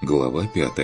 Глава 5.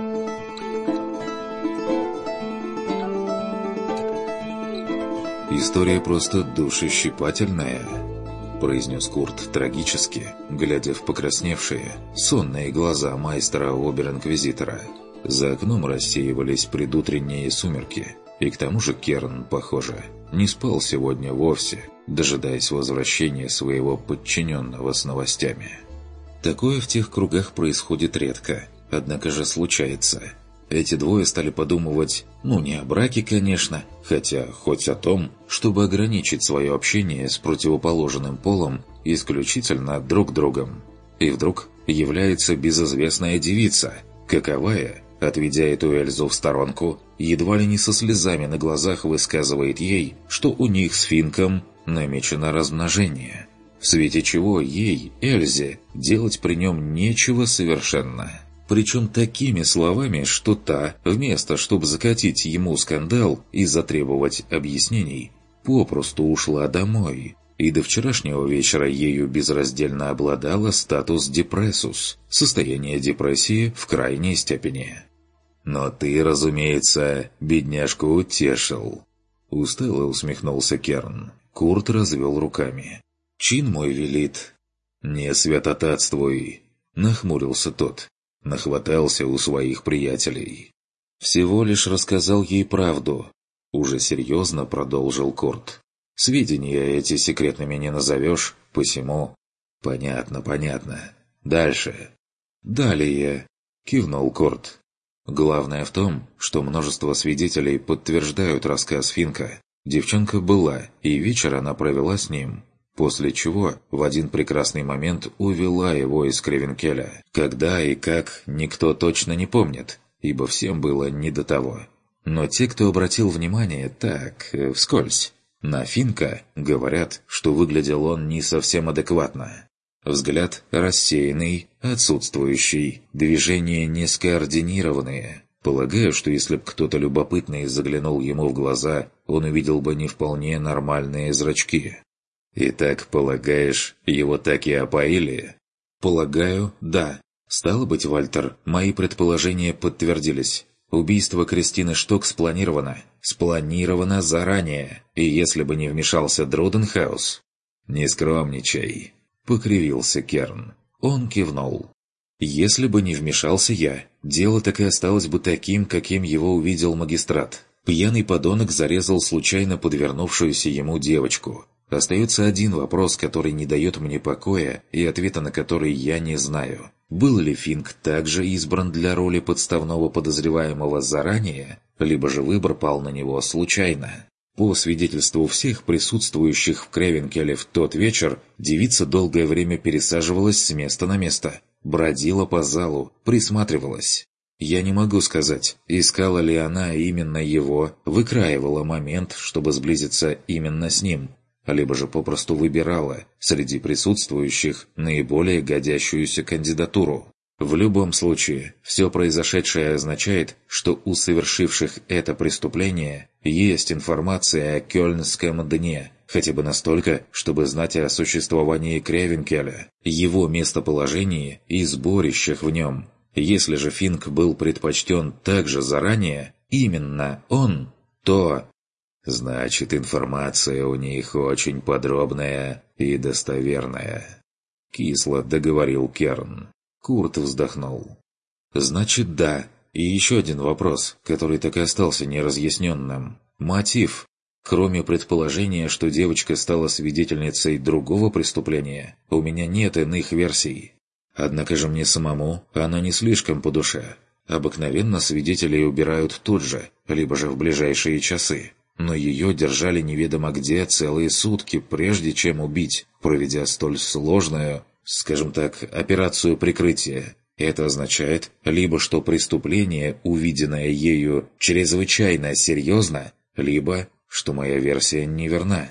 «История просто душещипательная», — произнес Курт трагически, глядя в покрасневшие, сонные глаза майстера обер-инквизитора. За окном рассеивались предутренние сумерки, и к тому же Керн, похоже, не спал сегодня вовсе, дожидаясь возвращения своего подчиненного с новостями. Такое в тех кругах происходит редко, однако же случается. Эти двое стали подумывать, не о браке, конечно, хотя хоть о том, чтобы ограничить свое общение с противоположным полом исключительно друг другом. И вдруг является безызвестная девица, каковая, отведя эту Эльзу в сторонку, едва ли не со слезами на глазах высказывает ей, что у них с Финком намечено размножение. В свете чего ей, Эльзе, делать при нем нечего совершенно. Причем такими словами, что та, вместо чтобы закатить ему скандал и затребовать объяснений, попросту ушла домой. И до вчерашнего вечера ею безраздельно обладала статус депрессус, состояние депрессии в крайней степени. «Но ты, разумеется, бедняжку утешил», — устало усмехнулся Керн. Курт развел руками. «Чин мой велит». «Не святотатствуй», — нахмурился тот. Нахватался у своих приятелей. «Всего лишь рассказал ей правду», — уже серьезно продолжил Курт. «Сведения эти секретными не назовешь, посему...» «Понятно, понятно. Дальше». «Далее», — кивнул Курт. «Главное в том, что множество свидетелей подтверждают рассказ Финка. Девчонка была, и вечер она провела с ним». После чего в один прекрасный момент увела его из Кревенкеля. Когда и как, никто точно не помнит, ибо всем было не до того. Но те, кто обратил внимание так, вскользь, на Финка, говорят, что выглядел он не совсем адекватно. Взгляд рассеянный, отсутствующий, движения не скоординированные. Полагаю, что если б кто-то любопытный заглянул ему в глаза, он увидел бы не вполне нормальные зрачки. «Итак, полагаешь, его так и опоили?» «Полагаю, да. Стало быть, Вальтер, мои предположения подтвердились. Убийство Кристины Шток спланировано. Спланировано заранее. И если бы не вмешался Друденхаус...» «Не скромничай», — покривился Керн. Он кивнул. «Если бы не вмешался я, дело так и осталось бы таким, каким его увидел магистрат. Пьяный подонок зарезал случайно подвернувшуюся ему девочку». Остается один вопрос, который не дает мне покоя, и ответа на который я не знаю. Был ли Финк также избран для роли подставного подозреваемого заранее, либо же выбор пал на него случайно? По свидетельству всех присутствующих в Кревенкеле в тот вечер, девица долгое время пересаживалась с места на место, бродила по залу, присматривалась. Я не могу сказать, искала ли она именно его, выкраивала момент, чтобы сблизиться именно с ним, либо же попросту выбирала среди присутствующих наиболее годящуюся кандидатуру. В любом случае, все произошедшее означает, что у совершивших это преступление есть информация о Кёльнском дне, хотя бы настолько, чтобы знать о существовании Кревенкеля, его местоположении и сборищах в нем. Если же Финк был предпочтен также заранее, именно он, то... «Значит, информация у них очень подробная и достоверная», — кисло договорил Керн. Курт вздохнул. «Значит, да. И еще один вопрос, который так и остался неразъясненным. Мотив. Кроме предположения, что девочка стала свидетельницей другого преступления, у меня нет иных версий. Однако же мне самому она не слишком по душе. Обыкновенно свидетелей убирают тут же, либо же в ближайшие часы. Но ее держали неведомо где целые сутки, прежде чем убить, проведя столь сложную, скажем так, операцию прикрытия. Это означает, либо что преступление, увиденное ею, чрезвычайно серьезно, либо что моя версия неверна.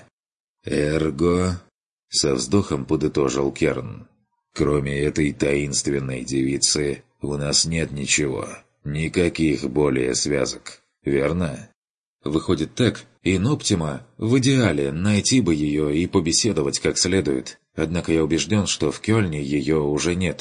«Эрго», — со вздохом подытожил Керн, — «кроме этой таинственной девицы у нас нет ничего, никаких более связок, верно?» Выходит так, иноптима, в идеале, найти бы ее и побеседовать как следует. Однако я убежден, что в Кёльне ее уже нет.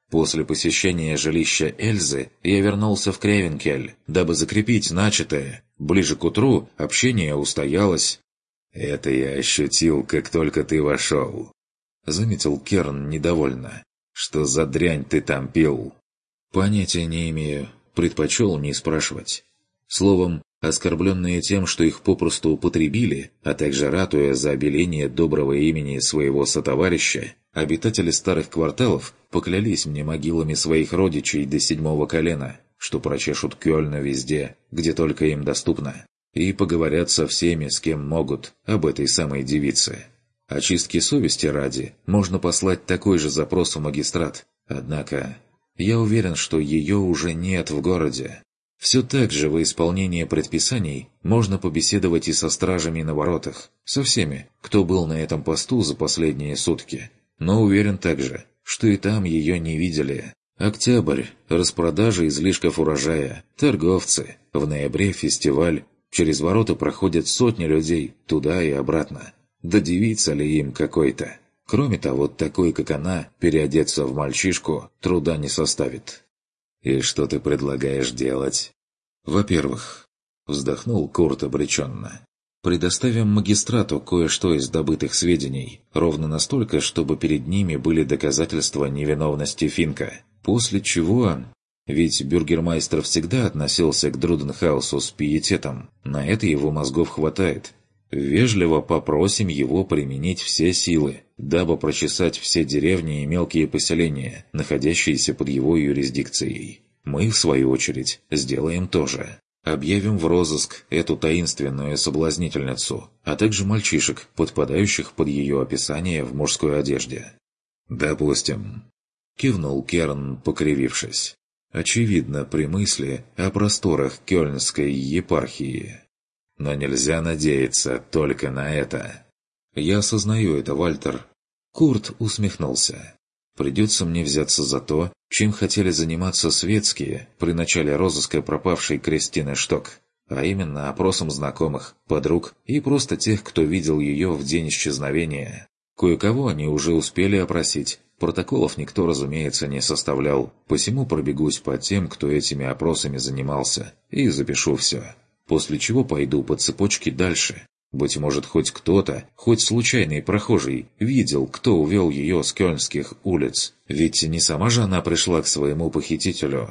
После посещения жилища Эльзы я вернулся в Кревенкель, дабы закрепить начатое. Ближе к утру общение устоялось. «Это я ощутил, как только ты вошел», — заметил Керн недовольно. «Что за дрянь ты там пил?» «Понятия не имею. Предпочел не спрашивать». Словом, оскорбленные тем, что их попросту употребили, а также ратуя за обеление доброго имени своего сотоварища, обитатели старых кварталов поклялись мне могилами своих родичей до 7-го колена, что прочешут Кёльна везде, где только им доступно, и поговорят со всеми, с кем могут, об этой самой девице. Очистки совести ради можно послать такой же запрос в магистрат, однако я уверен, что ее уже нет в городе. Все так же во исполнение предписаний можно побеседовать и со стражами на воротах, со всеми, кто был на этом посту за последние сутки. Но уверен также, что и там ее не видели. Октябрь, распродажа излишков урожая, торговцы, в ноябре фестиваль, через ворота проходят сотни людей, туда и обратно. Да девица ли им какой-то? Кроме того, такой, как она, переодеться в мальчишку труда не составит. «И что ты предлагаешь делать?» «Во-первых», — вздохнул Курт обреченно, «предоставим магистрату кое-что из добытых сведений, ровно настолько, чтобы перед ними были доказательства невиновности Финка. После чего... Ведь бюргермайстер всегда относился к Друденхаусу с пиететом, на это его мозгов хватает. Вежливо попросим его применить все силы, дабы прочесать все деревни и мелкие поселения, находящиеся под его юрисдикцией. Мы, в свою очередь, сделаем то же. Объявим в розыск эту таинственную соблазнительницу, а также мальчишек, подпадающих под ее описание в мужской одежде». «Допустим», — кивнул Керн, покривившись. Очевидно, при мысли о просторах Кёльнской епархии. «Но нельзя надеяться только на это». «Я осознаю это, Вальтер». Курт усмехнулся. «Придется мне взяться за то, чем хотели заниматься светские при начале розыска пропавшей Кристины Шток, а именно опросом знакомых, подруг и просто тех, кто видел ее в день исчезновения. Кое-кого они уже успели опросить. Протоколов никто, разумеется, не составлял, посему пробегусь по тем, кто этими опросами занимался, и запишу все. После чего пойду по цепочке дальше. Быть может, хоть кто-то, хоть случайный прохожий, видел, кто увел ее с кёльнских улиц. Ведь не сама же она пришла к своему похитителю».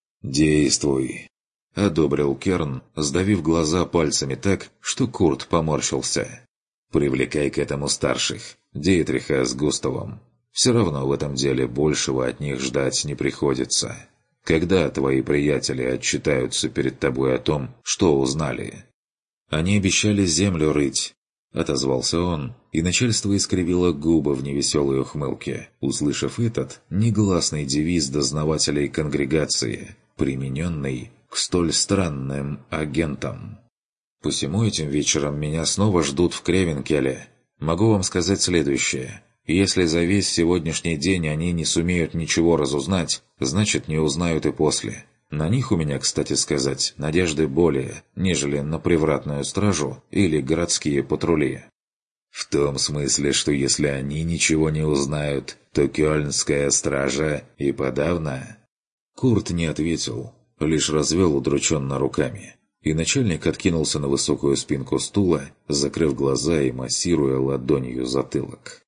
«Действуй», — одобрил Керн, сдавив глаза пальцами так, что Курт поморщился. «Привлекай к этому старших, Диетриха с Густавом. Все равно в этом деле большего от них ждать не приходится. Когда твои приятели отчитаются перед тобой о том, что узнали?» «Они обещали землю рыть», — отозвался он, и начальство искривило губы в невеселой ухмылке, услышав этот негласный девиз дознавателей конгрегации, примененный к столь странным агентам. «Посему этим вечером меня снова ждут в Кревенкеле. Могу вам сказать следующее. Если за весь сегодняшний день они не сумеют ничего разузнать, значит, не узнают и после. На них у меня, кстати сказать, надежды более, нежели на привратную стражу или городские патрули». «В том смысле, что если они ничего не узнают, то кёльнская стража и подавно...» Курт не ответил, лишь развел удрученно руками. И начальник откинулся на высокую спинку стула, закрыв глаза и массируя ладонью затылок.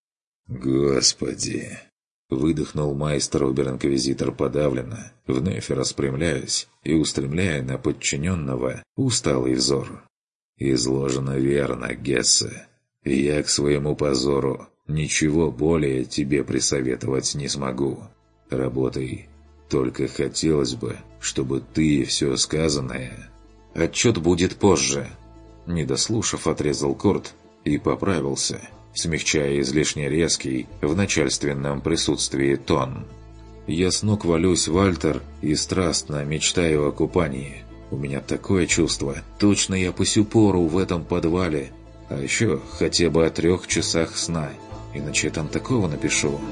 «Господи!» — выдохнул майстер-обер-инквизитор подавленно, вновь распрямляясь и устремляя на подчиненного усталый взор. «Изложено верно, Гессе. Я к своему позору ничего более тебе присоветовать не смогу. Работай. Только хотелось бы, чтобы ты все сказанное...» «Отчет будет позже», — не дослушав, отрезал Курт и поправился, смягчая излишне резкий в начальственном присутствии тон. «Я с ног валюсь, Вальтер, и страстно мечтаю о купании. У меня такое чувство, точно я по сю пору в этом подвале. А еще хотя бы о 3 часах сна, иначе я там такого напишу».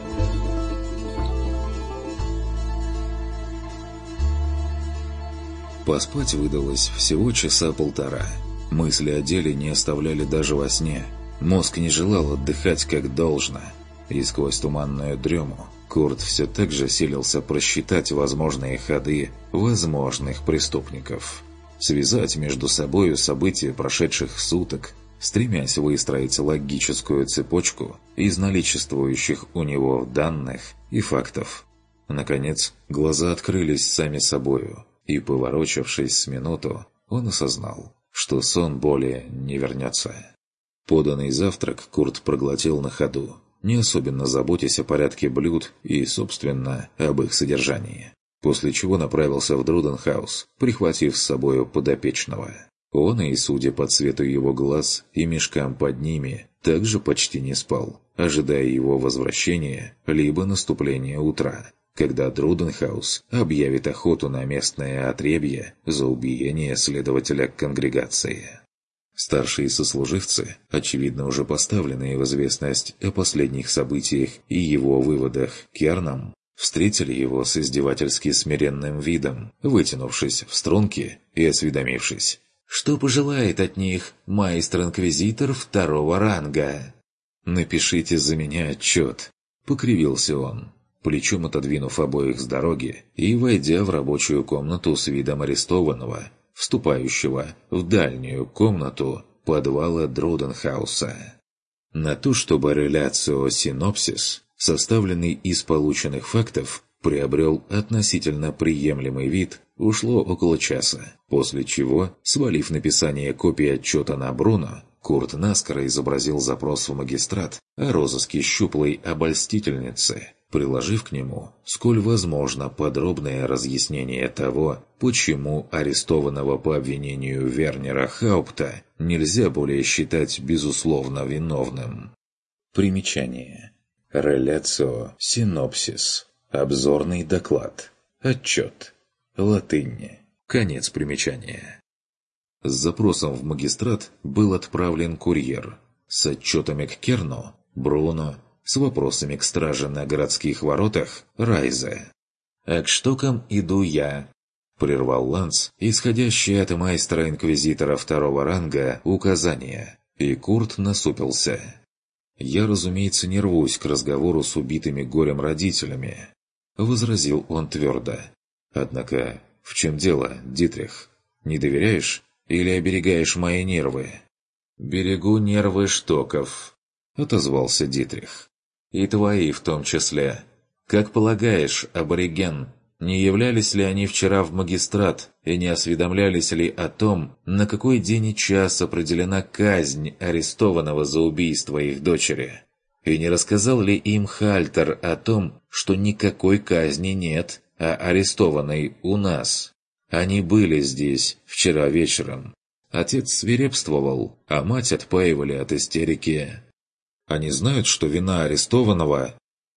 Поспать выдалось всего часа полтора. Мысли о деле не оставляли даже во сне. Мозг не желал отдыхать как должно. И сквозь туманную дрему Курт все так же силился просчитать возможные ходы возможных преступников. Связать между собою события прошедших суток, стремясь выстроить логическую цепочку из наличествующих у него данных и фактов. Наконец, глаза открылись сами собою, и, поворочившись с минуту, он осознал, что сон более не вернется. Поданный завтрак Курт проглотил на ходу, не особенно заботясь о порядке блюд и, собственно, об их содержании. После чего направился в Друденхаус, прихватив с собою подопечного. Он и, судя по цвету его глаз и мешкам под ними, также почти не спал, ожидая его возвращения либо наступления утра, когда Друденхаус объявит охоту на местное отребье за убиение следователя конгрегации. Старшие сослуживцы, очевидно уже поставленные в известность о последних событиях и его выводах Керном, встретили его с издевательски смиренным видом, вытянувшись в струнки и осведомившись, что пожелает от них майстер-инквизитор второго ранга. «Напишите за меня отчет», — покривился он, плечом отодвинув обоих с дороги и войдя в рабочую комнату с видом арестованного, вступающего в дальнюю комнату подвала Друденхауса. На то, чтобы реляцио-синопсис, составленный из полученных фактов, приобрел относительно приемлемый вид, ушло около часа, после чего, свалив написание копии отчета на Бруно, Курт наскоро изобразил запрос в магистрат о розыске щуплой обольстительницы, приложив к нему, сколь возможно, подробное разъяснение того, почему арестованного по обвинению Вернера Хаупта нельзя более считать безусловно виновным. Примечание. Реляцио синопсис. Обзорный доклад. Отчет. Латынь. Конец примечания. С запросом в магистрат был отправлен курьер. С отчетами к Керну – Бруно, с вопросами к страже на городских воротах – Райзе. «А к штукам иду я», – прервал Ланс, исходящий от майстра-инквизитора второго ранга указания, и Курт насупился. «Я, разумеется, не рвусь к разговору с убитыми горем родителями», – возразил он твердо. «Однако, в чем дело, Дитрих? Не доверяешь или оберегаешь мои нервы?» «Берегу нервы Штоков», – отозвался Дитрих. «И твои в том числе. Как полагаешь, абориген, не являлись ли они вчера в магистрат и не осведомлялись ли о том, на какой день и час определена казнь арестованного за убийство их дочери? И не рассказал ли им Хальтер о том, что никакой казни нет, а арестованный у нас? Они были здесь вчера вечером. Отец свирепствовал, а мать отпаивали от истерики. Они знают, что вина арестованного...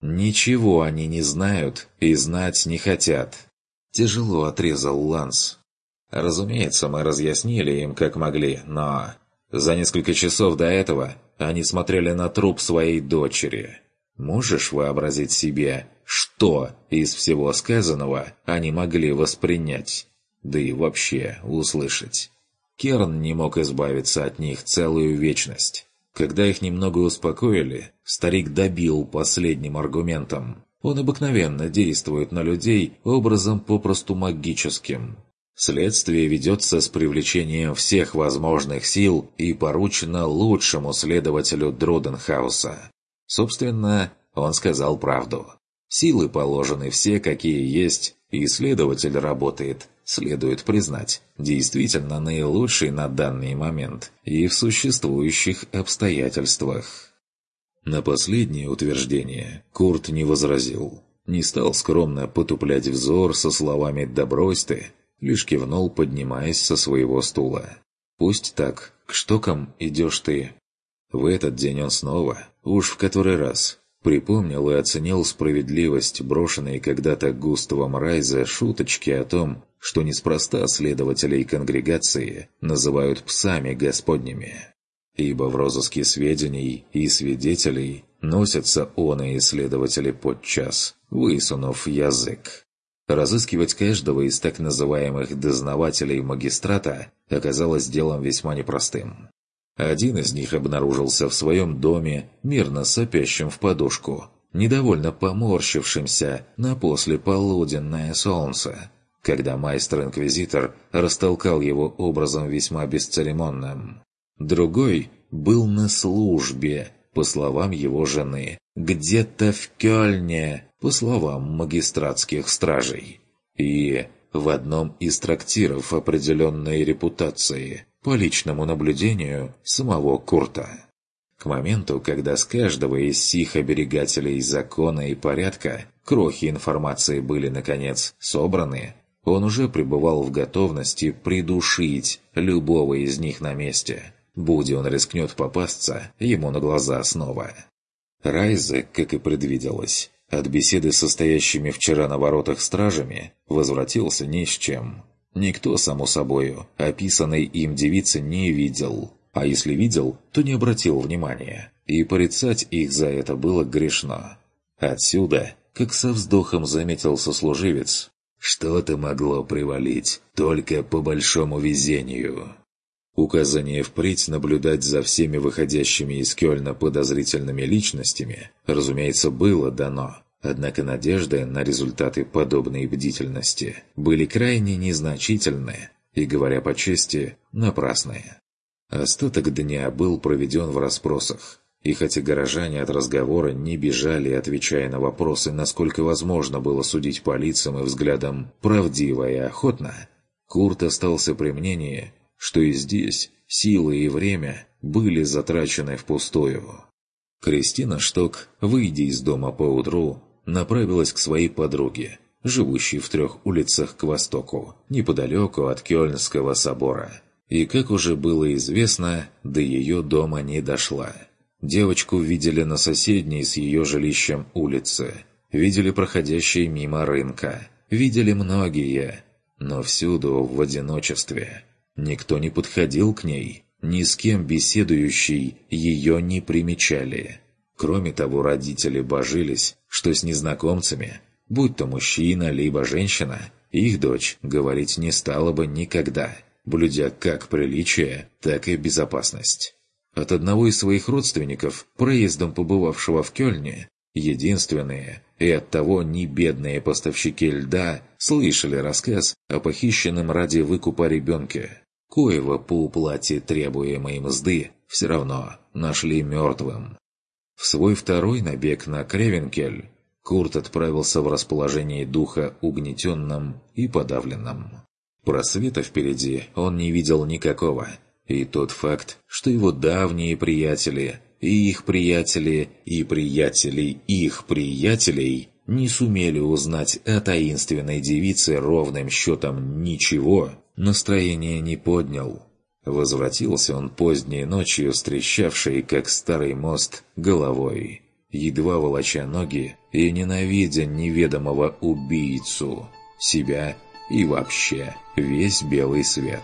Ничего они не знают и знать не хотят. Тяжело отрезал Ланс. Разумеется, мы разъяснили им, как могли, но... За несколько часов до этого они смотрели на труп своей дочери. Можешь вообразить себе, что из всего сказанного они могли воспринять? Да и вообще услышать. Керн не мог избавиться от них целую вечность. Когда их немного успокоили, старик добил последним аргументом. Он обыкновенно действует на людей образом попросту магическим. Следствие ведется с привлечением всех возможных сил и поручено лучшему следователю Друденхауса. Собственно, он сказал правду. Силы положены все, какие есть, и следователь работает, следует признать, действительно наилучший на данный момент и в существующих обстоятельствах. На последнее утверждение Курт не возразил. Не стал скромно потуплять взор со словами «да брось ты», лишь кивнул, поднимаясь со своего стула. «Пусть так, к штокам идешь ты». В этот день он снова, уж в который раз, припомнил и оценил справедливость брошенной когда-то Густавом Райзе шуточки о том, что неспроста следователей конгрегации называют псами господними. Ибо в розыске сведений и свидетелей носятся оные следователи подчас, высунув язык. Разыскивать каждого из так называемых дознавателей магистрата оказалось делом весьма непростым. Один из них обнаружился в своем доме, мирно сопящим в подушку, недовольно поморщившимся на послеполуденное солнце, когда майстер-инквизитор растолкал его образом весьма бесцеремонным. Другой был на службе, по словам его жены, где-то в Кёльне, по словам магистратских стражей, и в одном из трактиров определенной репутации, по личному наблюдению самого Курта. К моменту, когда с каждого из сих оберегателей закона и порядка крохи информации были, наконец, собраны, он уже пребывал в готовности придушить любого из них на месте, будь он рискнет попасться ему на глаза снова. Райзе, как и предвиделось, от беседы со стоящими вчера на воротах стражами возвратился ни с чем. Никто, само собою, описанной им девицы не видел, а если видел, то не обратил внимания, и порицать их за это было грешно. Отсюда, как со вздохом заметил сослуживец, что-то могло привалить только по большому везению. Указание впредь наблюдать за всеми выходящими из Кёльна подозрительными личностями, разумеется, было дано, однако надежды на результаты подобной бдительности были крайне незначительны и, говоря по чести, напрасные. Остаток дня был проведен в расспросах, и хотя горожане от разговора не бежали, отвечая на вопросы, насколько возможно было судить по лицам и взглядам правдиво и охотно, Курт остался при мнении, что и здесь силы и время были затрачены впустую. Кристина Шток, выйдя из дома поутру, направилась к своей подруге, живущей в 3 улицах к востоку, неподалеку от Кёльнского собора. И, как уже было известно, до ее дома не дошла. Девочку видели на соседней с ее жилищем улице, видели проходящие мимо рынка, видели многие, но всюду в одиночестве. Никто не подходил к ней, ни с кем беседующий ее не примечали. Кроме того, родители божились, что с незнакомцами, будь то мужчина либо женщина, их дочь говорить не стала бы никогда, блюдя как приличие, так и безопасность. От одного из своих родственников, проездом побывавшего в Кёльне, единственные и оттого не бедные поставщики льда слышали рассказ о похищенном ради выкупа ребенке, коего по уплате требуемой мзды все равно нашли мертвым. В свой второй набег на Кревенкель Курт отправился в расположении духа угнетенным и подавленным. Просвета впереди он не видел никакого, и тот факт, что его давние приятели, и их приятели, и приятели их приятелей не сумели узнать о таинственной девице ровным счетом ничего, настроение не поднял. Возвратился он поздней ночью, стрещавший, как старый мост, головой, едва волоча ноги и ненавидя неведомого убийцу, себя и вообще весь белый свет.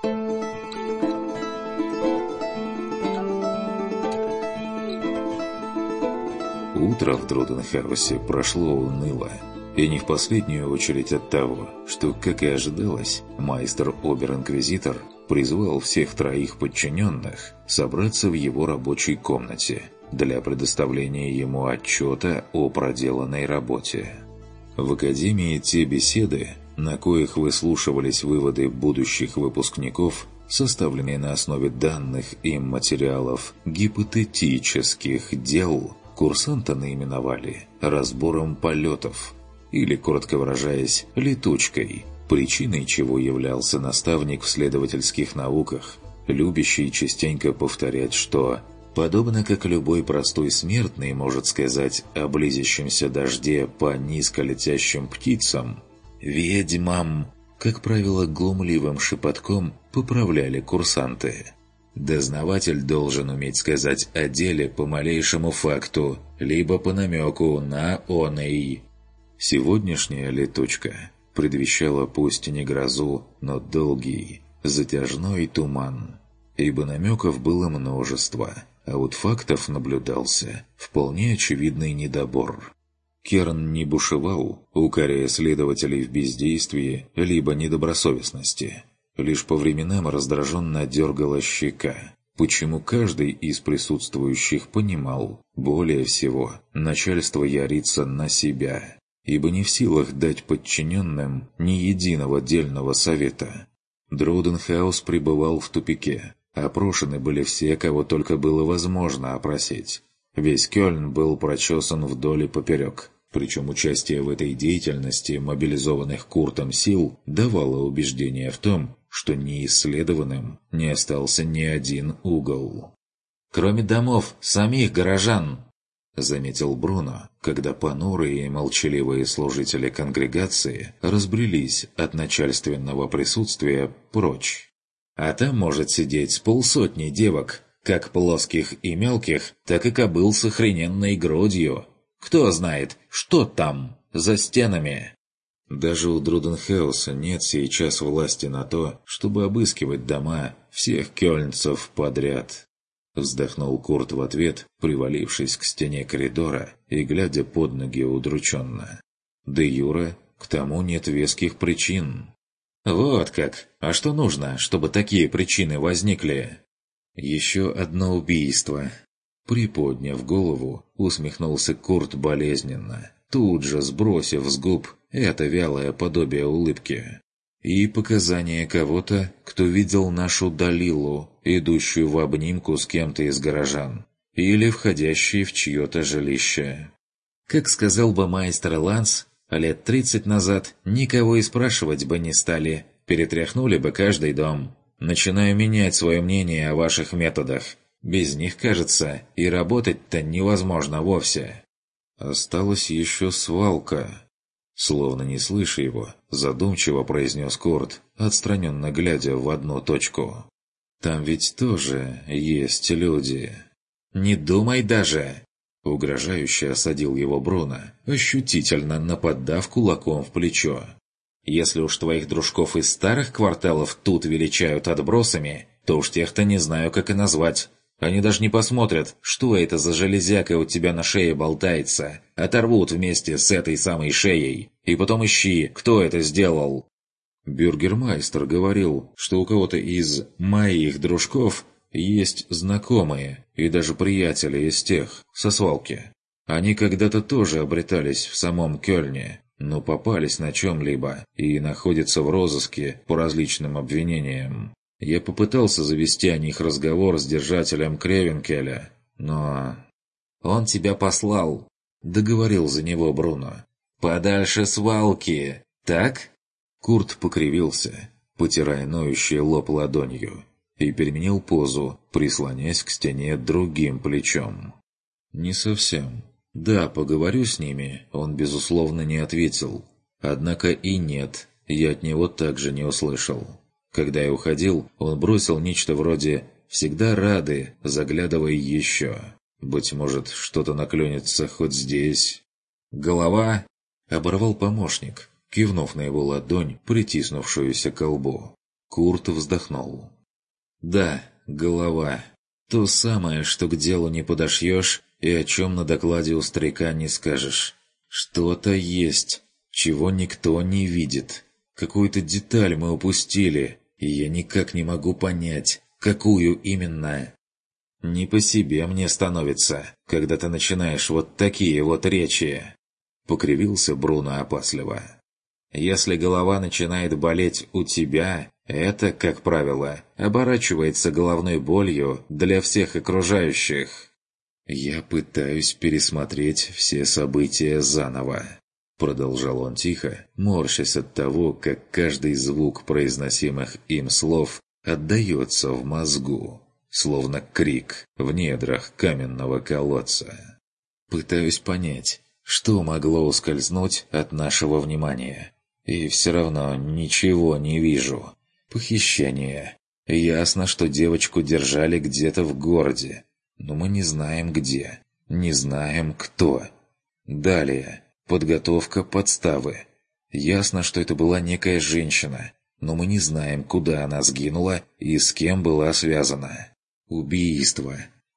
Утро в Друденхаусе прошло уныло, и не в последнюю очередь от того, что, как и ожидалось, майстер-обер-инквизитор призвал всех 3 подчиненных собраться в его рабочей комнате для предоставления ему отчета о проделанной работе. В академии те беседы, на коих выслушивались выводы будущих выпускников, составленные на основе данных им материалов гипотетических дел, курсанта наименовали «разбором полетов», или, коротко выражаясь, «летучкой», причиной чего являлся наставник в следовательских науках, любящий частенько повторять, что, подобно как любой простой смертный может сказать о близящемся дожде по низколетящим птицам, «ведьмам», как правило, глумливым шепотком поправляли курсанты. Дознаватель должен уметь сказать о деле по малейшему факту, либо по намеку на оный. Сегодняшняя летучка предвещала пусть и не грозу, но долгий, затяжной туман, ибо намеков было множество, а вот фактов наблюдался вполне очевидный недобор. Керн не бушевал, укоряя следователей в бездействии либо недобросовестности. Лишь по временам раздраженно дергала щека, почему каждый из присутствующих понимал, более всего, начальство ярится на себя, ибо не в силах дать подчиненным ни единого дельного совета. Друденхаус пребывал в тупике. Опрошены были все, кого только было возможно опросить. Весь Кёльн был прочесан вдоль и поперек. Причем участие в этой деятельности мобилизованных Куртом сил давало убеждение в том, что неисследованным не остался ни один угол. «Кроме домов, самих горожан!» — заметил Бруно, когда понурые и молчаливые служители конгрегации разбрелись от начальственного присутствия прочь. «А там может сидеть с полсотни девок, как плоских и мелких, так и кобыл с охрененной грудью. Кто знает, что там, за стенами?» «Даже у Друденхауса нет сейчас власти на то, чтобы обыскивать дома всех кёльнцев подряд», — вздохнул Курт в ответ, привалившись к стене коридора и глядя под ноги удрученно. «Де юре, к тому нет веских причин». «Вот как! А что нужно, чтобы такие причины возникли?» «Еще одно убийство». Приподняв голову, усмехнулся Курт болезненно, тут же сбросив с губ это вялое подобие улыбки. «И показания кого-то, кто видел нашу Далилу, идущую в обнимку с кем-то из горожан, или входящей в чье-то жилище». Как сказал бы майстер Ланс, лет 30 назад никого и спрашивать бы не стали, перетряхнули бы каждый дом. Начинаю менять свое мнение о ваших методах. Без них, кажется, и работать-то невозможно вовсе. Осталась еще свалка. Словно не слыша его, задумчиво произнес Курт, отстраненно глядя в одну точку. Там ведь тоже есть люди. «Не думай даже!» Угрожающе осадил его Бруно, ощутительно нападав кулаком в плечо. «Если уж твоих дружков из старых кварталов тут величают отбросами, то уж тех-то не знаю, как и назвать. Они даже не посмотрят, что это за железяка у тебя на шее болтается. Оторвут вместе с этой самой шеей. И потом ищи, кто это сделал». Бюргермайстер говорил, что у кого-то из «моих дружков» есть знакомые и даже приятели из тех, со свалки. Они когда-то тоже обретались в самом Кёльне, но попались на чем-либо и находятся в розыске по различным обвинениям. Я попытался завести о них разговор с держателем Кревенкеля, но... «Он тебя послал», — договорил за него Бруно. «Подальше свалки, так?» Курт покривился, потирая ноющий лоб ладонью, и переменил позу, прислонясь к стене другим плечом. «Не совсем. Да, поговорю с ними», он, безусловно, не ответил. Однако и «нет» я от него также не услышал. Когда я уходил, он бросил нечто вроде «всегда рады, заглядывай еще». Быть может, что-то наклонится хоть здесь. «Голова?» — оборвал помощник, кивнув на его ладонь, притиснувшуюся к лбу. Курт вздохнул. «Да, голова. То самое, что к делу не подошьешь и о чем на докладе у старика не скажешь. Что-то есть, чего никто не видит. Какую-то деталь мы упустили, и я никак не могу понять, какую именно. Не по себе мне становится, когда ты начинаешь вот такие вот речи». Покривился Бруно опасливо. «Если голова начинает болеть у тебя, это, как правило, оборачивается головной болью для всех окружающих». «Я пытаюсь пересмотреть все события заново», — продолжал он тихо, морщась от того, как каждый звук произносимых им слов отдается в мозгу, словно крик в недрах каменного колодца. «Пытаюсь понять, что могло ускользнуть от нашего внимания. И все равно ничего не вижу. Похищение. Ясно, что девочку держали где-то в городе. Но мы не знаем где. Не знаем кто. Далее. Подготовка подставы. Ясно, что это была некая женщина. Но мы не знаем, куда она сгинула и с кем была связана. Убийство.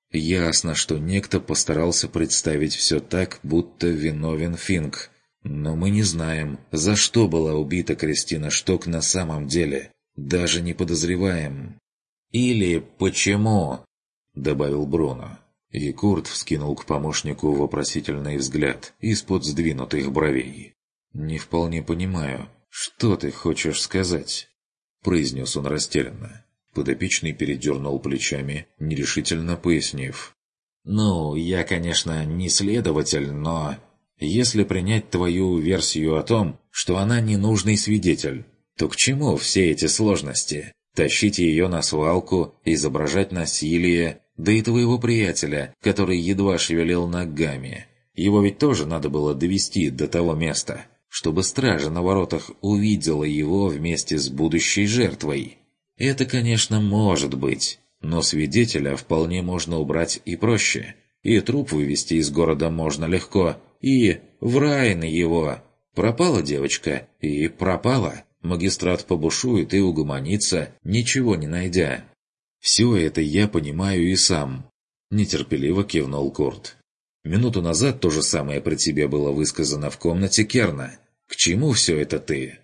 Ясно, что некто постарался представить все так, будто виновен Финк. Но мы не знаем, за что была убита Кристина Шток на самом деле. Даже не подозреваем. Или почему, — добавил Бруно. И Курт вскинул к помощнику вопросительный взгляд из-под сдвинутых бровей. «Не вполне понимаю, что ты хочешь сказать?» — произнес он растерянно. Подопечный передернул плечами, нерешительно пояснив. «Ну, я, конечно, не следователь, но... Если принять твою версию о том, что она ненужный свидетель, то к чему все эти сложности? Тащить ее на свалку, изображать насилие, да и твоего приятеля, который едва шевелил ногами. Его ведь тоже надо было довести до того места, чтобы стража на воротах увидела его вместе с будущей жертвой. Это, конечно, может быть, но свидетеля вполне можно убрать и проще. И труп вывести из города можно легко, и в рай на его. Пропала девочка, и пропала. Магистрат побушует и угомонится, ничего не найдя. «Все это я понимаю и сам», – нетерпеливо кивнул Курт. «Минуту назад то же самое про тебя было высказано в комнате Керна. К чему все это ты?»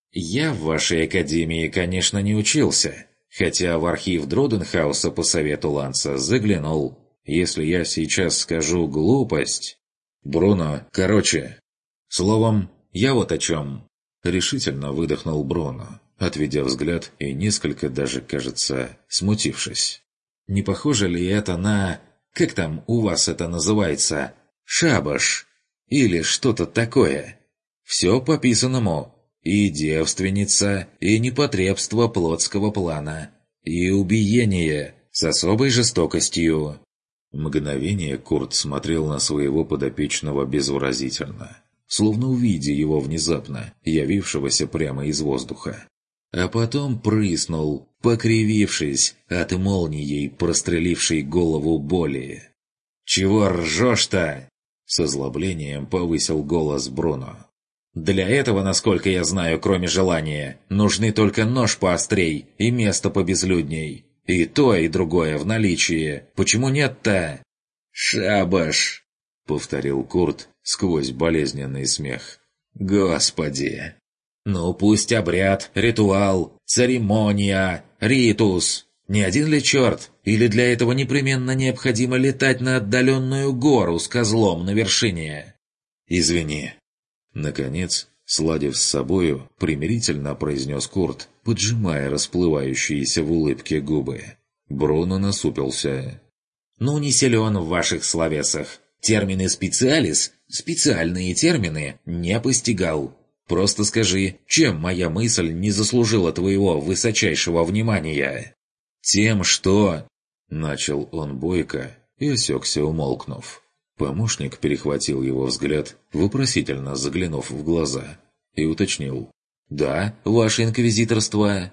«Я в вашей академии, конечно, не учился, хотя в архив Дроденхауса по совету Ланса заглянул. Если я сейчас скажу глупость...» «Бруно, короче...» «Словом, я вот о чем...» Решительно выдохнул Бруно, отведя взгляд и несколько даже, кажется, смутившись. «Не похоже ли это на... как там у вас это называется? Шабаш? Или что-то такое? Все по писанному. И девственница, и непотребство плотского плана, и убиение с особой жестокостью». Мгновение Курт смотрел на своего подопечного безвыразительно, словно увидя его внезапно, явившегося прямо из воздуха. А потом прыснул, покривившись от молнией, прострелившей голову боли. «Чего ржешь-то?» — с озлоблением повысил голос Бруно. «Для этого, насколько я знаю, кроме желания, нужны только нож поострей и место побезлюдней. И то, и другое в наличии. Почему нет-то?» «Шабаш!» — повторил Курт сквозь болезненный смех. «Господи! Ну пусть обряд, ритуал, церемония, ритус. Не один ли черт? Или для этого непременно необходимо летать на отдаленную гору с козлом на вершине?» «Извини». Наконец, сладив с собою, примирительно произнес Курт, поджимая расплывающиеся в улыбке губы. Бруно насупился. «Ну, не силен в ваших словесах. Термины «специалис», специальные термины, не постигал. Просто скажи, чем моя мысль не заслужила твоего высочайшего внимания?» «Тем, что...» — начал он бойко и осекся, умолкнув. Помощник перехватил его взгляд, вопросительно заглянув в глаза, и уточнил. «Да, ваше инквизиторство?»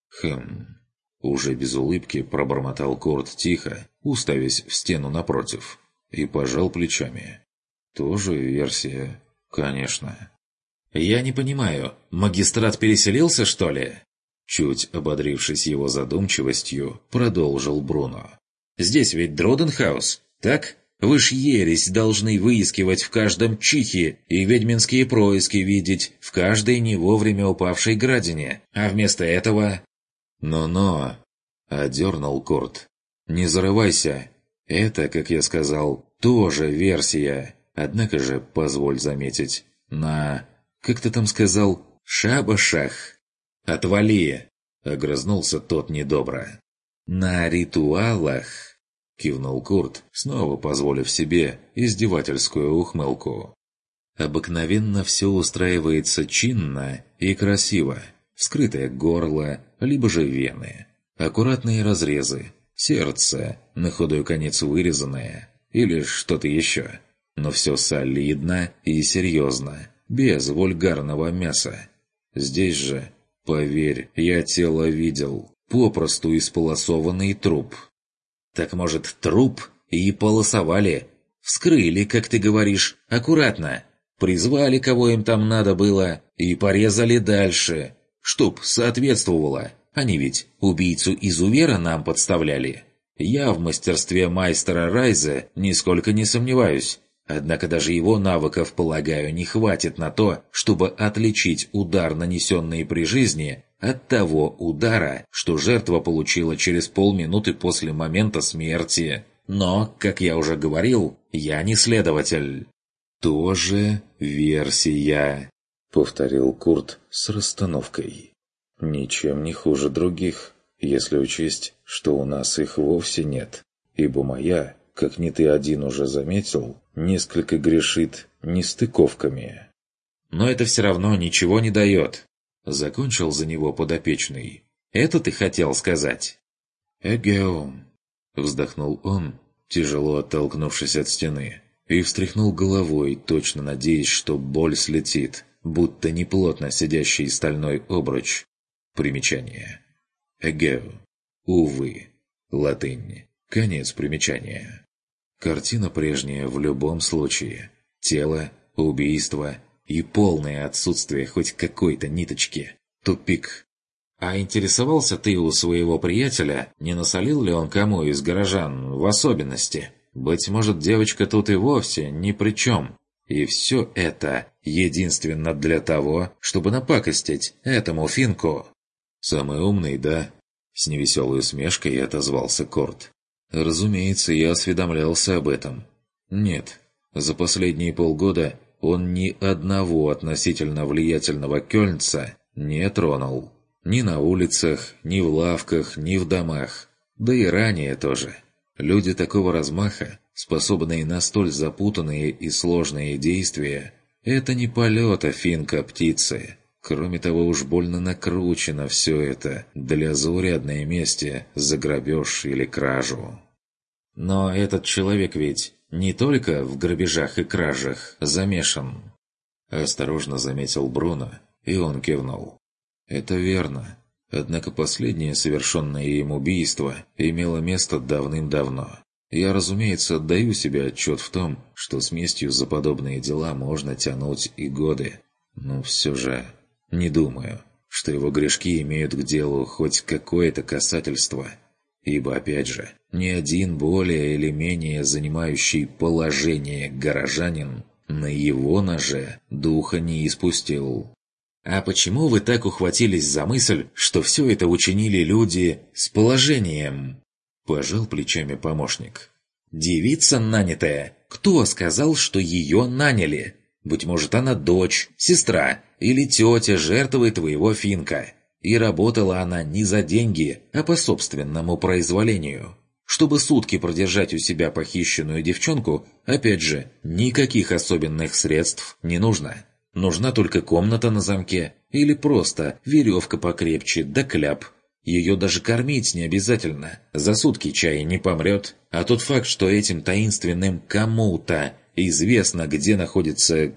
Уже без улыбки пробормотал Курт тихо, уставясь в стену напротив, и пожал плечами. «Тоже версия, конечно». «Я не понимаю, магистрат переселился, что ли?» Чуть ободрившись его задумчивостью, продолжил Бруно. «Здесь ведь Дроденхаус, так? Вы ж ересь должны выискивать в каждом чихе и ведьминские происки видеть в каждой не вовремя упавшей градине, а вместо этого...» «Но-но!» — одернул Курт. «Не зарывайся. Это, как я сказал, тоже версия. Однако же, позволь заметить, на... как ты там сказал? Шабашах?» «Отвали!» — огрызнулся тот недобро. «На ритуалах!» — кивнул Курт, снова позволив себе издевательскую ухмылку. «Обыкновенно все устраивается чинно и красиво. Вскрытое горло, либо же вены. Аккуратные разрезы, сердце, на худой конец вырезанное, или что-то еще. Но все солидно и серьезно, без вульгарного мяса. Здесь же, поверь, я тело видел, попросту исполосованный труп». «Так, может, труп и полосовали? Вскрыли, как ты говоришь, аккуратно. Призвали, кого им там надо было, и порезали дальше. Чтоб соответствовало. Они ведь убийцу-изувера нам подставляли. Я в мастерстве майстера Райзе нисколько не сомневаюсь. Однако даже его навыков, полагаю, не хватит на то, чтобы отличить удар, нанесенный при жизни, от того удара, что жертва получила через полминуты после момента смерти. Но, как я уже говорил, я не следователь. «Тоже версия», — повторил Курт с расстановкой. «Ничем не хуже других, если учесть, что у нас их вовсе нет, ибо моя, как не ты один уже заметил, несколько грешит нестыковками». «Но это все равно ничего не дает», — закончил за него подопечный. «Это ты хотел сказать?» «Эгеум», — вздохнул он, тяжело оттолкнувшись от стены, и встряхнул головой, точно надеясь, что боль слетит, будто неплотно сидящий стальной обруч. Примечание. Эгеу. Увы. Латынь. Конец примечания. Картина прежняя в любом случае. Тело, убийство и полное отсутствие хоть какой-то ниточки. Тупик. «А интересовался ты у своего приятеля, не насолил ли он кому из горожан в особенности? Быть может, девочка тут и вовсе ни при чем. И все это единственно для того, чтобы напакостить этому Финку». «Самый умный, да?» С невеселой усмешкой отозвался Корт. «Разумеется, я осведомлялся об этом. Нет, за последние полгода он ни одного относительно влиятельного кёльнца не тронул. Ни на улицах, ни в лавках, ни в домах. Да и ранее тоже. Люди такого размаха, способные на столь запутанные и сложные действия, это не полет, а финка птицы. Кроме того, уж больно накручено все это для заурядной мести за грабеж или кражу. Но этот человек ведь не только в грабежах и кражах замешан. Осторожно заметил Бруно, и он кивнул. Это верно. Однако последнее совершенное им убийство имело место давным-давно. Я, разумеется, отдаю себе отчет в том, что с местью за подобные дела можно тянуть и годы. Но все же не думаю, что его грешки имеют к делу хоть какое-то касательство. Ибо, опять же, ни один более или менее занимающий положение горожанин на его ноже духа не испустил. «А почему вы так ухватились за мысль, что все это учинили люди с положением?» Пожал плечами помощник. «Девица нанятая. Кто сказал, что ее наняли? Быть может, она дочь, сестра или тетя жертвы твоего Финка. И работала она не за деньги, а по собственному произволению. Чтобы сутки продержать у себя похищенную девчонку, опять же, никаких особенных средств не нужно. Нужна только комната на замке или просто веревка покрепче да кляп. Ее даже кормить не обязательно. За сутки чай не помрет. А тот факт, что этим таинственным кому-то известно, где находится,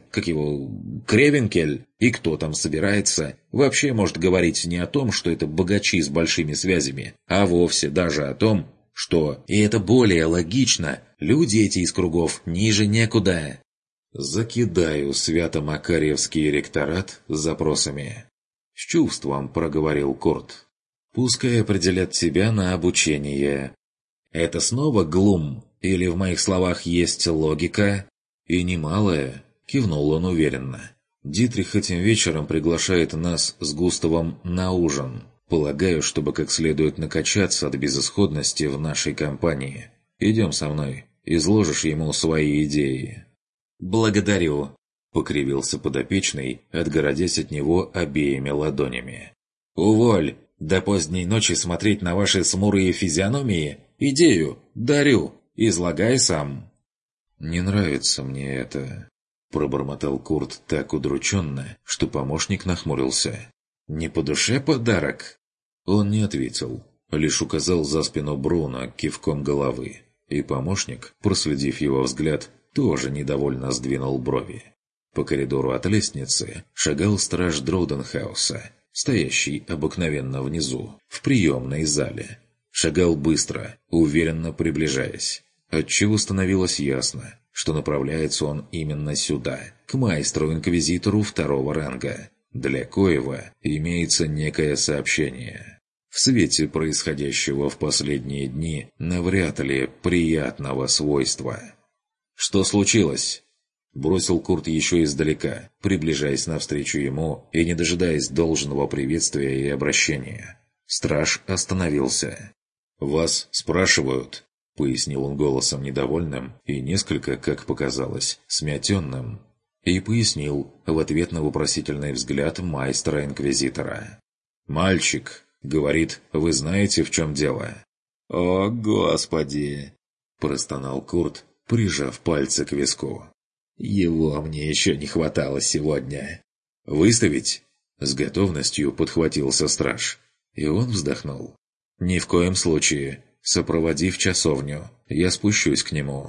Кревенкель, и кто там собирается, вообще может говорить не о том, что это богачи с большими связями, а вовсе даже о том, что, и это более логично, люди эти из кругов ниже некуда. «Закидаю Свято-Макарьевский ректорат запросами», — с чувством проговорил Корт. «Пускай определят тебя на обучение. Это снова глум? Или в моих словах есть логика?» «И немалая», — кивнул он уверенно. «Дитрих этим вечером приглашает нас с Густавом на ужин. Полагаю, чтобы как следует накачаться от безысходности в нашей компании. Идем со мной, изложишь ему свои идеи». «Благодарю», — покривился подопечный, отгородясь от него обеими ладонями. «Уволь! До поздней ночи смотреть на ваши смурые физиономии? Идею дарю! Излагай сам!» «Не нравится мне это», — пробормотал Курт так удрученно, что помощник нахмурился. «Не по душе подарок?» Он не ответил, лишь указал за спину Бруно кивком головы, и помощник, проследив его взгляд, тоже недовольно сдвинул брови. По коридору от лестницы шагал страж Дроуденхауса, стоящий обыкновенно внизу, в приемной зале. Шагал быстро, уверенно приближаясь, отчего становилось ясно, что направляется он именно сюда, к майстру-инквизитору второго ранга, для коего имеется некое сообщение. В свете происходящего в последние дни навряд ли приятного свойства. «Что случилось?» Бросил Курт еще издалека, приближаясь навстречу ему и не дожидаясь должного приветствия и обращения. Страж остановился. «Вас спрашивают», — пояснил он голосом недовольным и несколько, как показалось, смятенным. И пояснил в ответ на вопросительный взгляд майстра-инквизитора. «Мальчик, — говорит, — вы знаете, в чем дело?» «О, Господи!» — простонал Курт, прижав пальцы к виску. «Его мне еще не хватало сегодня». «Выставить?» — с готовностью подхватился страж. И он вздохнул. «Ни в коем случае. Сопроводи в часовню. Я спущусь к нему».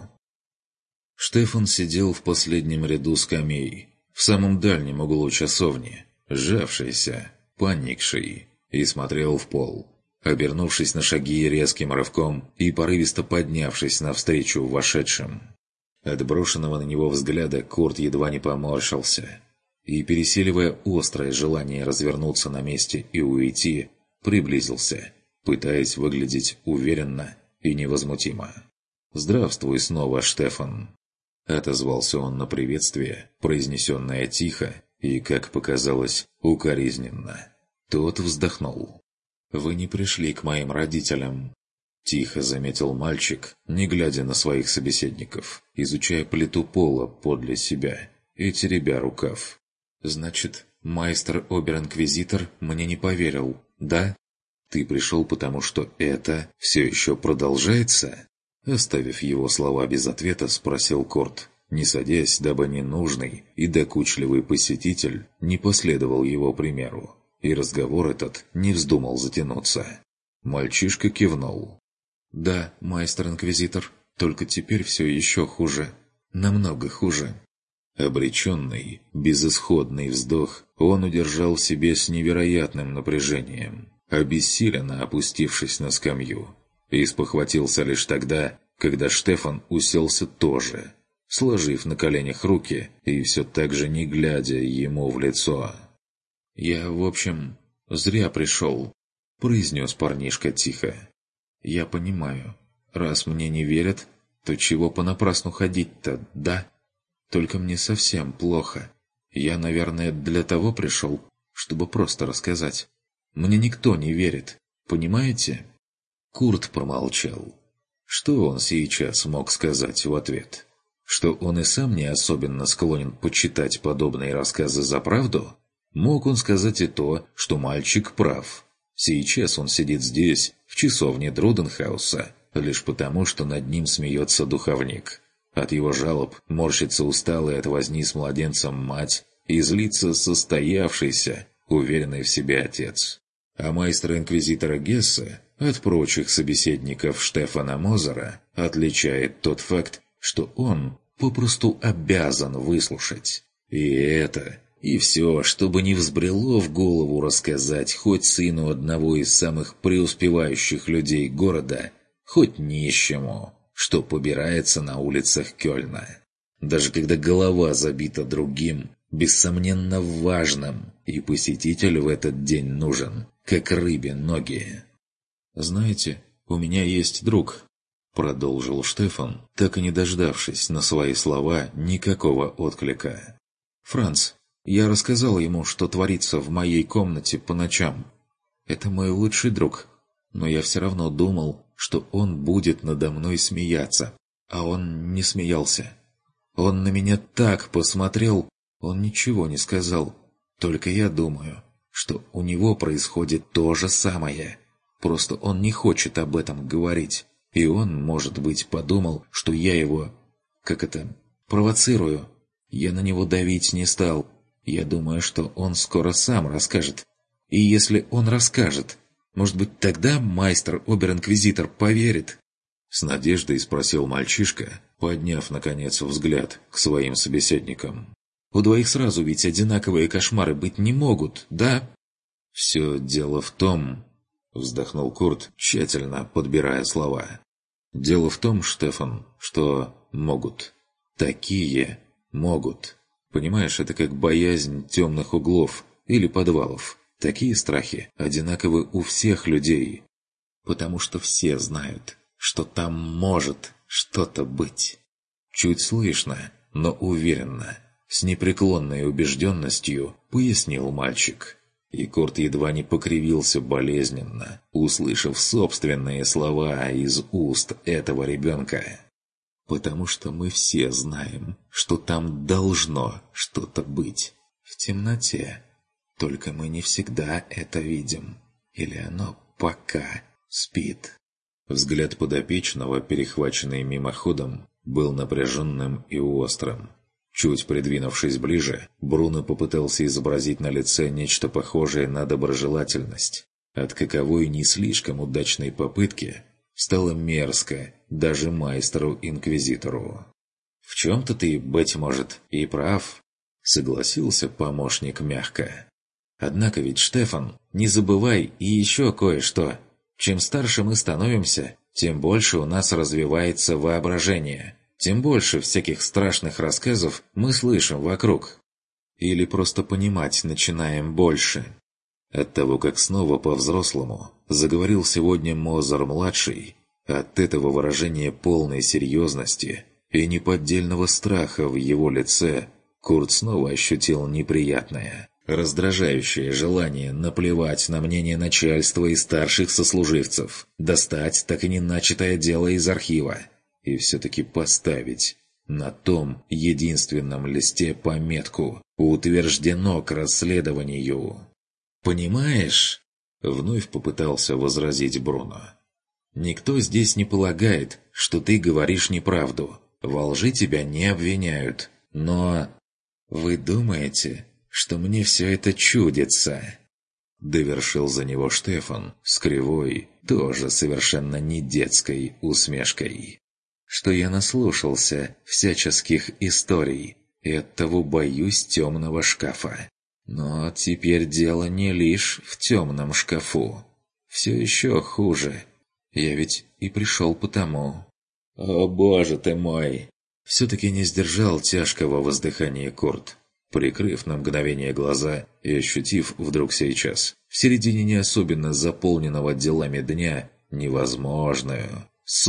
Штефан сидел в последнем ряду скамей, в самом дальнем углу часовни, сжавшийся, поникший, и смотрел в пол. Обернувшись на шаги резким рывком и порывисто поднявшись навстречу вошедшим. От брошенного на него взгляда Курт едва не поморщился. И, пересиливая острое желание развернуться на месте и уйти, приблизился, пытаясь выглядеть уверенно и невозмутимо. «Здравствуй снова, Штефан!» Отозвался он на приветствие, произнесенное тихо и, как показалось, укоризненно. Тот вздохнул. «Вы не пришли к моим родителям», — тихо заметил мальчик, не глядя на своих собеседников, изучая плиту пола подле себя и теребя рукав. «Значит, майстер-обер-инквизитор мне не поверил, да? Ты пришел потому, что это все еще продолжается?» Оставив его слова без ответа, спросил Курт, не садясь, дабы ненужный и докучливый посетитель не последовал его примеру, и разговор этот не вздумал затянуться. Мальчишка кивнул. «Да, майстер-инквизитор, только теперь все еще хуже. Намного хуже». Обреченный, безысходный вздох он удержал в себе с невероятным напряжением, обессиленно опустившись на скамью. И спохватился лишь тогда, когда Штефан уселся тоже, сложив на коленях руки и все так же не глядя ему в лицо. «Я, в общем, зря пришел», — произнес парнишка тихо. «Я понимаю, раз мне не верят, то чего понапрасну ходить-то, да? Только мне совсем плохо. Я, наверное, для того пришел, чтобы просто рассказать. Мне никто не верит, понимаете?» Курт промолчал. Что он сейчас мог сказать в ответ? Что он и сам не особенно склонен почитать подобные рассказы за правду? Мог он сказать и то, что мальчик прав. Сейчас он сидит здесь, в часовне Друденхауса, лишь потому, что над ним смеется духовник. От его жалоб морщится усталая от возни с младенцем мать и злится состоявшийся, уверенный в себе отец. А майстра-инквизитора Гессе от прочих собеседников Штефана Мозера отличает тот факт, что он попросту обязан выслушать. И это, и все, чтобы не взбрело в голову рассказать хоть сыну одного из самых преуспевающих людей города, хоть нищему, что побирается на улицах Кёльна. Даже когда голова забита другим, бессомненно важным, и посетитель в этот день нужен, как рыбе ноги. «Знаете, у меня есть друг», — продолжил Штефан, так и не дождавшись на свои слова никакого отклика. «Франц, я рассказал ему, что творится в моей комнате по ночам. Это мой лучший друг, но я все равно думал, что он будет надо мной смеяться, а он не смеялся. Он на меня так посмотрел, он ничего не сказал, только я думаю, что у него происходит то же самое». Просто он не хочет об этом говорить. И он, может быть, подумал, что я его... провоцирую. Я на него давить не стал. Я думаю, что он скоро сам расскажет. И если он расскажет, может быть, тогда майстер-обер-инквизитор поверит? С надеждой спросил мальчишка, подняв, наконец, взгляд к своим собеседникам. У двоих сразу ведь одинаковые кошмары быть не могут, да? «Все дело в том...» — вздохнул Курт, тщательно подбирая слова. «Дело в том, Штефан, что могут. Такие могут. Понимаешь, это как боязнь темных углов или подвалов. Такие страхи одинаковы у всех людей. Потому что все знают, что там может что-то быть». Чуть слышно, но уверенно, с непреклонной убежденностью пояснил мальчик. И Курт едва не покривился болезненно, услышав собственные слова из уст этого ребенка. «Потому что мы все знаем, что там должно что-то быть. В темноте. Только мы не всегда это видим. Или оно пока спит». Взгляд подопечного, перехваченный мимоходом, был напряженным и острым. Чуть придвинувшись ближе, Бруно попытался изобразить на лице нечто похожее на доброжелательность. От каковой не слишком удачной попытки стало мерзко даже майстеру-инквизитору. «В чем-то ты, быть может, и прав», — согласился помощник мягко. «Однако ведь, Штефан, не забывай и еще кое-что. Чем старше мы становимся, тем больше у нас развивается воображение, тем больше всяких страшных рассказов мы слышим вокруг. Или просто понимать начинаем больше». От того, как снова по-взрослому заговорил сегодня Мозер-младший, от этого выражения полной серьезности и неподдельного страха в его лице, Курт снова ощутил неприятное, раздражающее желание наплевать на мнение начальства и старших сослуживцев, достать так и не начатое дело из архива и все-таки поставить на том единственном листе пометку «Утверждено к расследованию». «Понимаешь?» — вновь попытался возразить Бруно. «Никто здесь не полагает, что ты говоришь неправду. Во лжи тебя не обвиняют. Но вы думаете, что мне все это чудится?» Довершил за него Штефан с кривой, тоже совершенно не детской усмешкой. «Что я наслушался всяческих историй и оттого боюсь темного шкафа. Но теперь дело не лишь в темном шкафу. Все еще хуже. Я ведь и пришел потому». «О, боже ты мой!» Все-таки не сдержал тяжкого воздыхания Курт, прикрыв на мгновение глаза и ощутив вдруг сейчас, в середине не особенно заполненного делами дня, невозможную,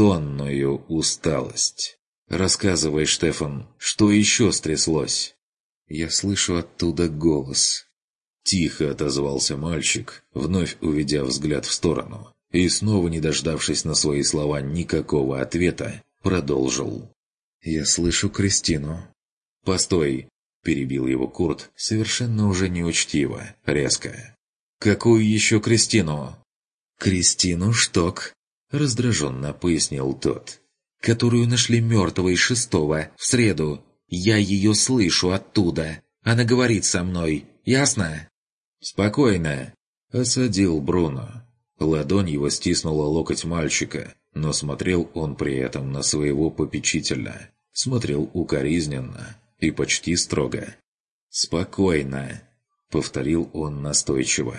сонную усталость. «Рассказывай, Штефан, что еще стряслось?» «Я слышу оттуда голос». Тихо отозвался мальчик, вновь уведя взгляд в сторону, и снова, не дождавшись на свои слова никакого ответа, продолжил. «Я слышу Кристину». «Постой!» – перебил его Курт, совершенно уже неучтиво, резко. «Какую еще Кристину?» «Кристину Шток», – раздраженно пояснил тот, «которую нашли мертвой 6-го, в среду. Я ее слышу оттуда. Она говорит со мной. Ясно?» «Спокойно!» – осадил Бруно. Ладонь его стиснула локоть мальчика, но смотрел он при этом на своего попечителя. Смотрел укоризненно и почти строго. «Спокойно!» – повторил он настойчиво.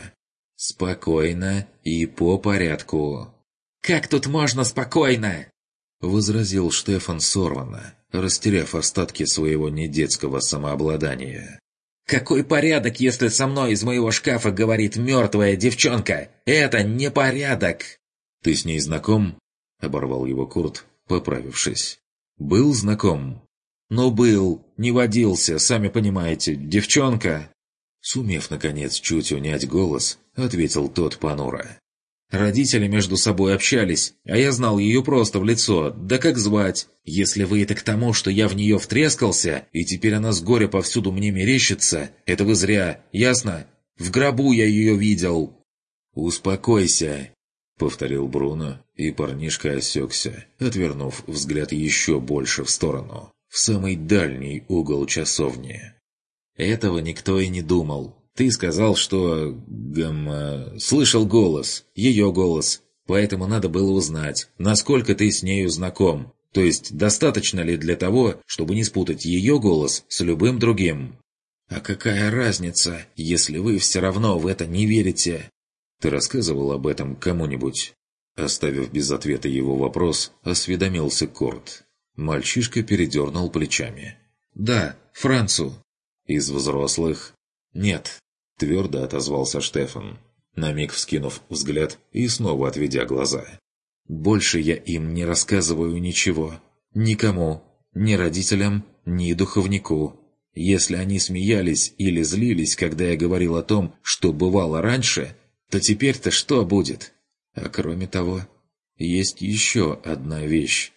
«Спокойно и по порядку!» «Как тут можно спокойно?» – возразил Штефан сорванно, растеряв остатки своего недетского самообладания. «Какой порядок, если со мной из моего шкафа говорит мертвая девчонка? Это не порядок!» «Ты с ней знаком?» — оборвал его Курт, поправившись. «Был знаком?» «Ну, был. Не водился, сами понимаете. Девчонка!» Сумев, наконец, чуть унять голос, ответил тот понуро. «Родители между собой общались, а я знал ее просто в лицо. Да как звать? Если вы это к тому, что я в нее втрескался, и теперь она с горя повсюду мне мерещится, это вы зря, ясно? В гробу я ее видел!» «Успокойся!» — повторил Бруно, и парнишка осекся, отвернув взгляд еще больше в сторону, в самый дальний угол часовни. «Этого никто и не думал. Ты сказал, что... слышал голос, ее голос, поэтому надо было узнать, насколько ты с нею знаком, то есть достаточно ли для того, чтобы не спутать ее голос с любым другим». «А какая разница, если вы все равно в это не верите?» «Ты рассказывал об этом кому-нибудь?» Оставив без ответа его вопрос, осведомился Курт. Мальчишка передернул плечами. «Да, Францу». «Из взрослых?» «Нет», — твердо отозвался Штефан, на миг вскинув взгляд и снова отведя глаза. «Больше я им не рассказываю ничего. Никому. Ни родителям, ни духовнику. Если они смеялись или злились, когда я говорил о том, что бывало раньше, то теперь-то что будет? А кроме того, есть еще одна вещь.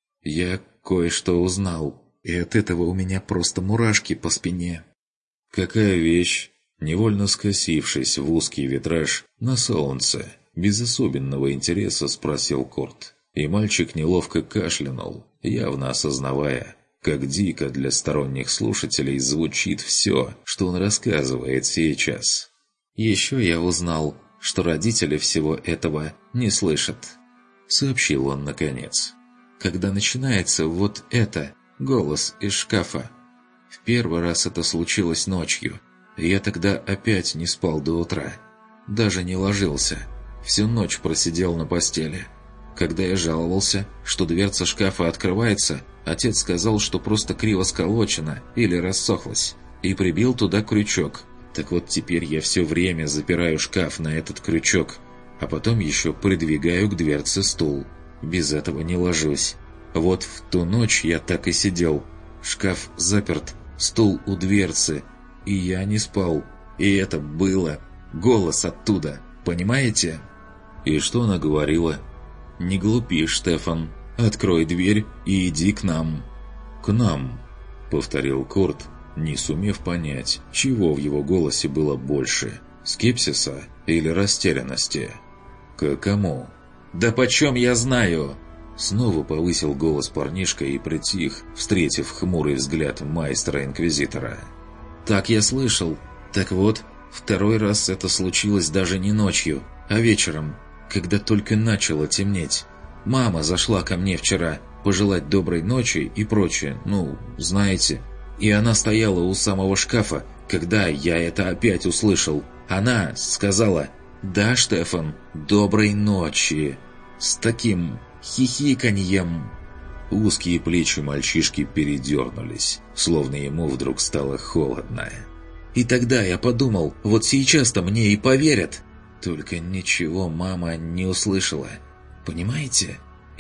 Я кое-что узнал, и от этого у меня просто мурашки по спине. Какая вещь? Невольно скосившись в узкий витраж на солнце, без особенного интереса спросил Курт. И мальчик неловко кашлянул, явно осознавая, как дико для сторонних слушателей звучит все, что он рассказывает сейчас. «Еще я узнал, что родители всего этого не слышат», — сообщил он наконец. «Когда начинается вот это, голос из шкафа. В первый раз это случилось ночью. Я тогда опять не спал до утра. Даже не ложился. Всю ночь просидел на постели. Когда я жаловался, что дверца шкафа открывается, отец сказал, что просто криво сколочена или рассохлась, и прибил туда крючок. Так вот теперь я все время запираю шкаф на этот крючок, а потом еще придвигаю к дверце стул. Без этого не ложусь. Вот в ту ночь я так и сидел. Шкаф заперт, стул у дверцы, и я не спал. И это было. Голос оттуда, понимаете?» «И что она говорила?» «Не глупи, Штефан. Открой дверь и иди к нам». «К нам», — повторил Курт, не сумев понять, чего в его голосе было больше — скепсиса или растерянности. «К кому?» «Да почем я знаю?» Снова повысил голос парнишка и притих, встретив хмурый взгляд майстра-инквизитора. «Так я слышал. Так вот, второй раз это случилось даже не ночью, а вечером, когда только начало темнеть. Мама зашла ко мне вчера пожелать доброй ночи и прочее, знаете. И она стояла у самого шкафа, когда я это опять услышал. Она сказала: «Да, Штефан, доброй ночи», с таким хихиканьем. Узкие плечи мальчишки передернулись, словно ему вдруг стало холодно. И тогда я подумал, вот сейчас-то мне и поверят. Только ничего мама не услышала. Понимаете?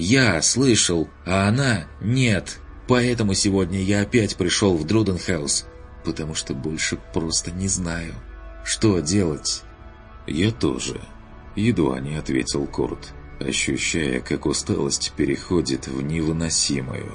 Я слышал, а она нет. Поэтому сегодня я опять пришел в Друденхаус, потому что больше просто не знаю, что делать. «Я тоже», — едва не ответил Курт, ощущая, как усталость переходит в невыносимую,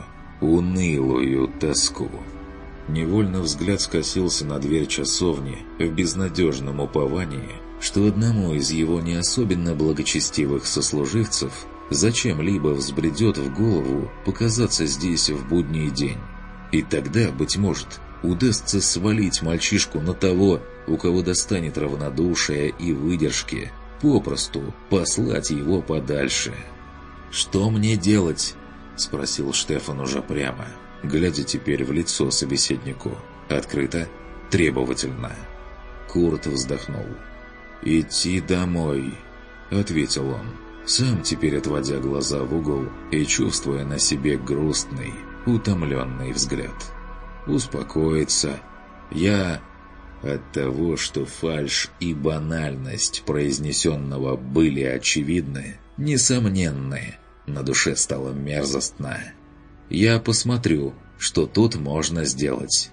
унылую тоску. Невольно взгляд скосился на дверь часовни в безнадежном уповании, что одному из его не особенно благочестивых сослуживцев зачем-либо взбредет в голову показаться здесь в будний день. И тогда, быть может, удастся свалить мальчишку на того, у кого достанет равнодушия и выдержки, попросту послать его подальше. «Что мне делать?» — спросил Штефан уже прямо, глядя теперь в лицо собеседнику. Открыто, требовательно. Курт вздохнул. «Идти домой», — ответил он, сам теперь отводя глаза в угол и чувствуя на себе грустный, утомленный взгляд. «Успокоиться. Я...» От того, что фальшь и банальность произнесенного были очевидны, несомненны, на душе стало мерзостно. «Я посмотрю, что тут можно сделать».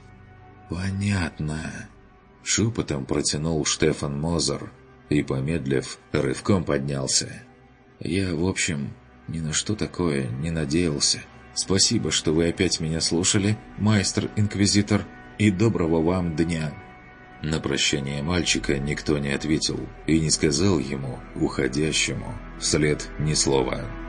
«Понятно», — шепотом протянул Штефан Мозер и, помедлив, рывком поднялся. «Я, в общем, ни на что такое не надеялся. Спасибо, что вы опять меня слушали, майстер-инквизитор, и доброго вам дня». На прощание мальчика никто не ответил и не сказал ему, уходящему, вслед ни слова.